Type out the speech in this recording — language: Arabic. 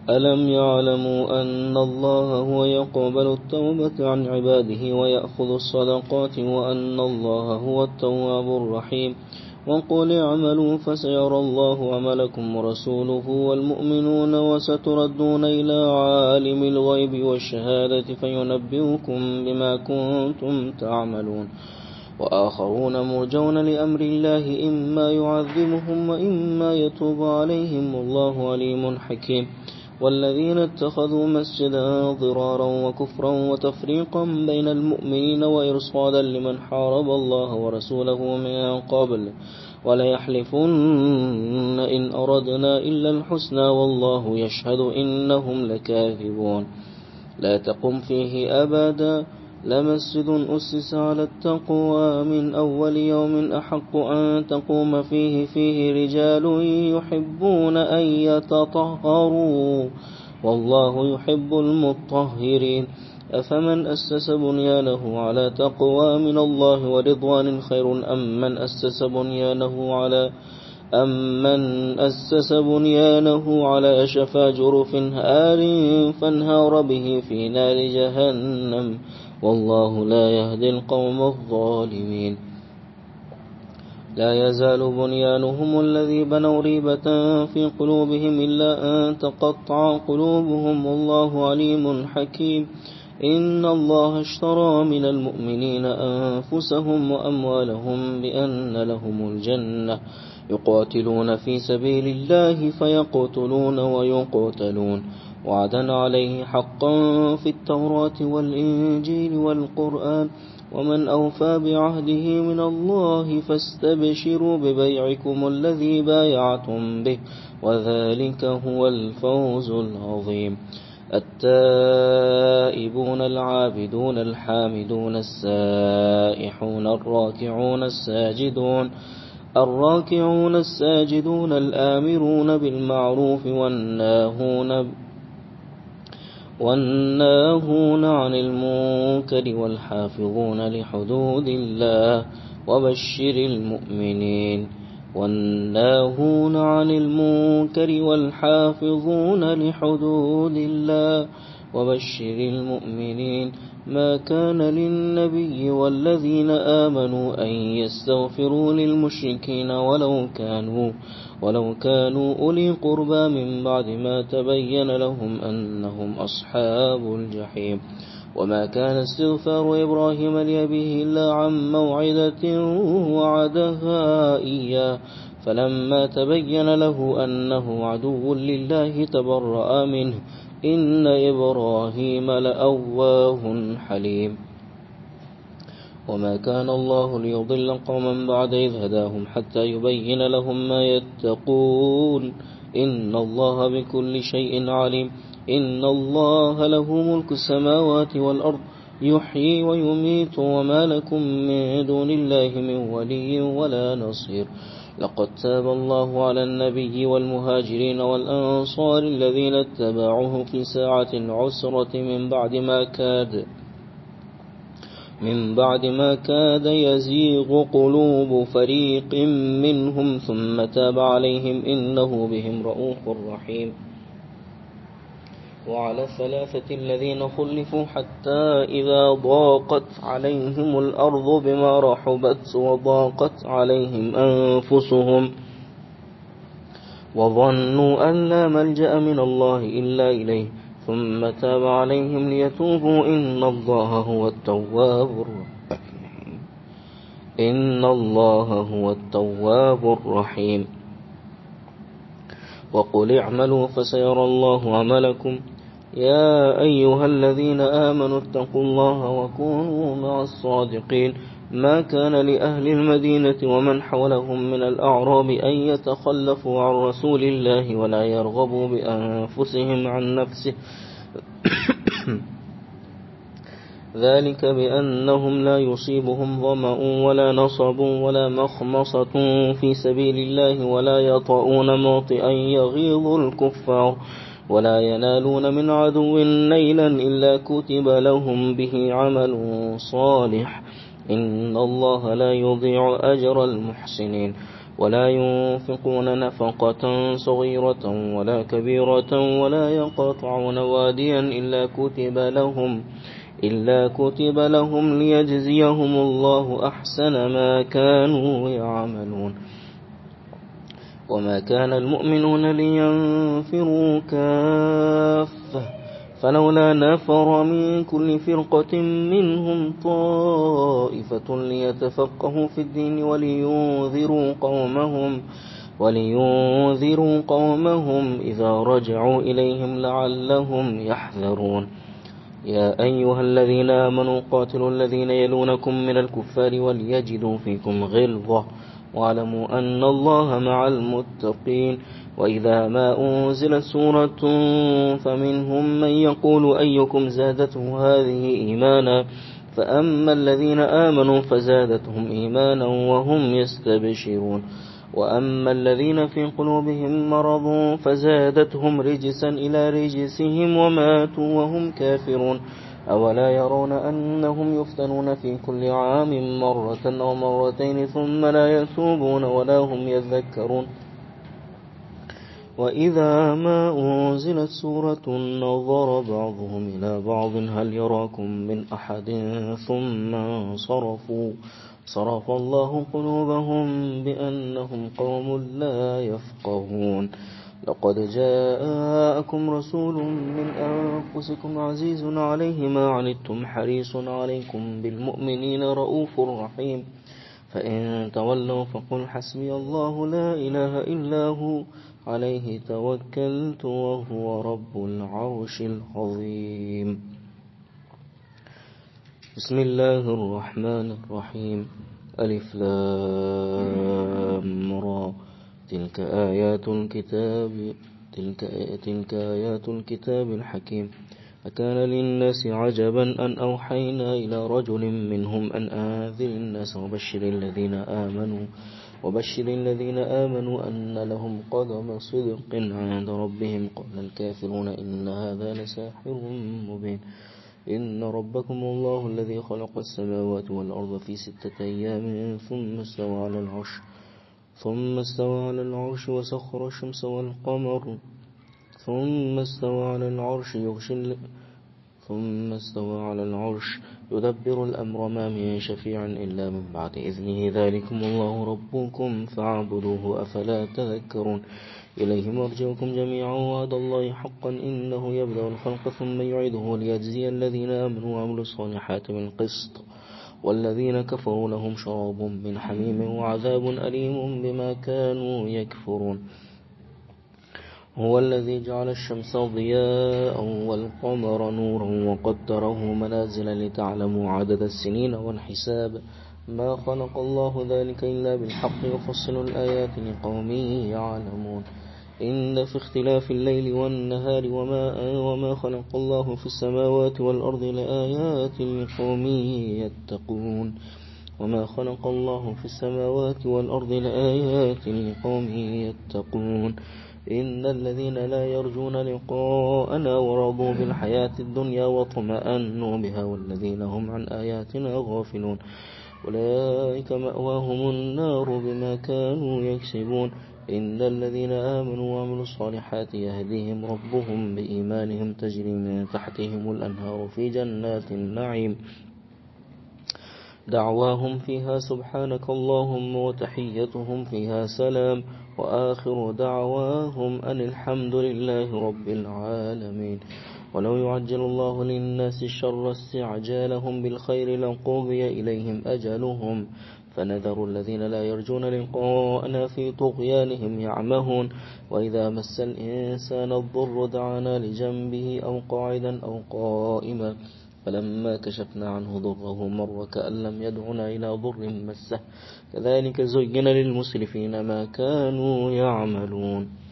ألم يعلموا أن الله هو يقبل التوبة عن عباده ويأخذ الصدقات وأن الله هو التواب الرحيم وقل اعملوا فسيرى الله عملكم ورسوله والمؤمنون وستردون إلى عالم الغيب والشهادة فينبئكم بما كنتم تعملون وآخرون مرجون لأمر الله إما يعذبهم وإما يتوب عليهم والله عليم حكيم والذين اتخذوا مسجدا ضرارا وكفرا وتفريقا بين المؤمنين وإرصادا لمن حارب الله ورسوله من قبل وليحلفن إن أردنا إلا الحسنى والله يشهد إنهم لكاذبون لا تقم فيه أبدا لمسجد أسس على التقوى من أول يوم أحق أن تقوم فيه رجال يحبون أن يتطهروا والله يحب المطهرين أفمن أسس بنيانه على تقوى من الله ورضوان خير أمن أسس بنيانه على شفا جرف هار فانهار به في نار جهنم والله لا يهدي القوم الظالمين لا يزال بنيانهم الذي بنوا ريبة في قلوبهم إلا أن تقطع قلوبهم والله عليم حكيم إن الله اشترى من المؤمنين أنفسهم وأموالهم بأن لهم الجنة يقاتلون في سبيل الله فيقتلون ويقتلون وعدا عليه حقا في التوراة والإنجيل والقرآن ومن أوفى بعهده من الله فاستبشروا ببيعكم الذي بايعتم به وذلك هو الفوز العظيم التائبون العابدون الحامدون السائحون الراكعون الساجدون الآمرون بالمعروف والناهون عن المنكر والحافظون لحدود الله وبشر المؤمنين والناهون عن المنكر والحافظون لحدود الله وبشر المؤمنين ما كان للنبي والذين آمنوا أن يستغفروا للمشركين ولو كانوا أولي قربى من بعد ما تبين لهم أنهم أصحاب الجحيم وما كان استغفار إبراهيم لأبيه إلا عن موعدة وعدها إياه فلما تبين له أنه عدو لله تبرأ منه إن إبراهيم لأواه حليم وما كان الله ليضل قوما بعد إذ هداهم حتى يبين لهم ما يتقون إن الله بكل شيء عليم إن الله له ملك السماوات والأرض يحيي ويميت وما لكم من دون الله من ولي ولا نصير لقد تاب الله على النبي والمهاجرين والأنصار الذين اتبعوه في ساعة العسرة من بعد ما كاد يزيغ قلوب فريق منهم ثم تاب عليهم إنه بهم رؤوف رحيم وعلى الثلاثة الذين خلفوا حتى إذا ضاقت عليهم الأرض بما رحبت وضاقت عليهم أنفسهم وظنوا أن لا ملجأ من الله إلا إليه ثم تاب عليهم ليتوبوا إن الله هو التواب الرحيم وقل اعملوا فسيرى الله عملكم يا أيها الذين آمنوا اتقوا الله وكونوا مع الصادقين ما كان لأهل المدينة ومن حولهم من الأعراب أن يتخلفوا عن رسول الله ولا يرغبوا بأنفسهم عن نفسه ذلك بأنهم لا يصيبهم ظمأ ولا نصب ولا مخمصة في سبيل الله ولا يطؤون موطئا يغيظ الكفار ولا ينالون من عدو نيلا إلا كتب لهم به عمل صالح إن الله لا يضيع أجر المحسنين ولا ينفقون نفقة صغيرة ولا كبيرة ولا يقطعون واديا إلا كتب لهم ليجزيهم الله أحسن ما كانوا يعملون. وما كان المؤمنون لينفروا كافة فلولا نفر من كل فرقة منهم طائفة ليتفقهوا في الدين ولينذروا قومهم إذا رجعوا إليهم لعلهم يحذرون. يا أيها الذين آمنوا قاتلوا الذين يلونكم من الكفار وليجدوا فيكم غلظة واعلموا أن الله مع المتقين. وإذا ما أنزلت سورة فمنهم من يقول أيكم زادته هذه إيمانا فأما الذين آمنوا فزادتهم إيمانا وهم يستبشرون وأما الذين في قلوبهم مرض فزادتهم رجسا إلى رجسهم وماتوا وهم كافرون. أولا يرون أنهم يفتنون في كل عام مرة أو مرتين ثم لا يتوبون ولا هم يذكرون. وإذا ما أنزلت سورة نظر بعضهم إلى بعض هل يراكم من أحد ثم صرف الله قلوبهم بأنهم قوم لا يفقهون. لقد جاءكم رسول من أنفسكم عزيز عليه ما عنتم حريص عليكم بالمؤمنين رؤوف رحيم. فإن تولوا فقل حسبي الله لا إله إلا هو عليه توكلت وهو رب العرش العظيم. بسم الله الرحمن الرحيم. ألف لام را تلك آيات الكتاب الحكيم. أكان للناس عجبا أن أوحينا إلى رجل منهم أن أنذر الناس وبشر الذين آمنوا أن لهم قدم صدق عند ربهم. قال الكافرون إن هذا لساحر مبين. إن ربكم الله الذي خلق السماوات والأرض في 6 أيام ثم استوى على العرش وسخر الشمس والقمر ثم استوى على العرش يدبر الأمر ما من شفيع إلا من بعد إذنه ذلكم الله ربكم فاعبدوه أفلا تذكرون. إليه مرجعكم جميعا وعد الله حقا إنه يبدأ الخلق ثم يعيده ليجزي الذين آمنوا وعملوا الصالحات بالقسط والذين كفروا لهم شراب من حميم وعذاب أليم بما كانوا يكفرون. هو الذي جعل الشمس ضياء والقمر نورا وقدره منازل لتعلموا عدد السنين والحساب ما خلق الله ذلك إلا بالحق يفصل الآيات لقوم يعلمون. إن في اختلاف الليل والنهار وما خلق الله في السماوات والأرض لآيات لقوم يتقون. وما خلق الله في السماوات والأرض لآيات لقوم يتقون. إن الذين لا يرجون لقاءنا ورضوا بالحياة الدنيا واطمأنوا بها والذين هم عن آياتنا غافلون أولئك مأواهم النار بما كانوا يكسبون. إن الذين آمنوا وعملوا الصالحات يهديهم ربهم بإيمانهم تجري من تحتهم الأنهار في جنات النعيم دعواهم فيها سبحانك اللهم وتحيتهم فيها سلام وآخر دعواهم أن الحمد لله رب العالمين. ولو يعجل الله للناس الشر استعجالهم بالخير لقضي إليهم أجلهم فنذر الذين لا يرجون لقاءنا في طغيانهم يعمهون. وإذا مس الإنسان الضر دعانا لجنبه أو قاعدا أو قائما فلما كشفنا عنه ضره مر كأن لم يدعنا إلى ضر مسه كذلك زين للمسرفين ما كانوا يعملون.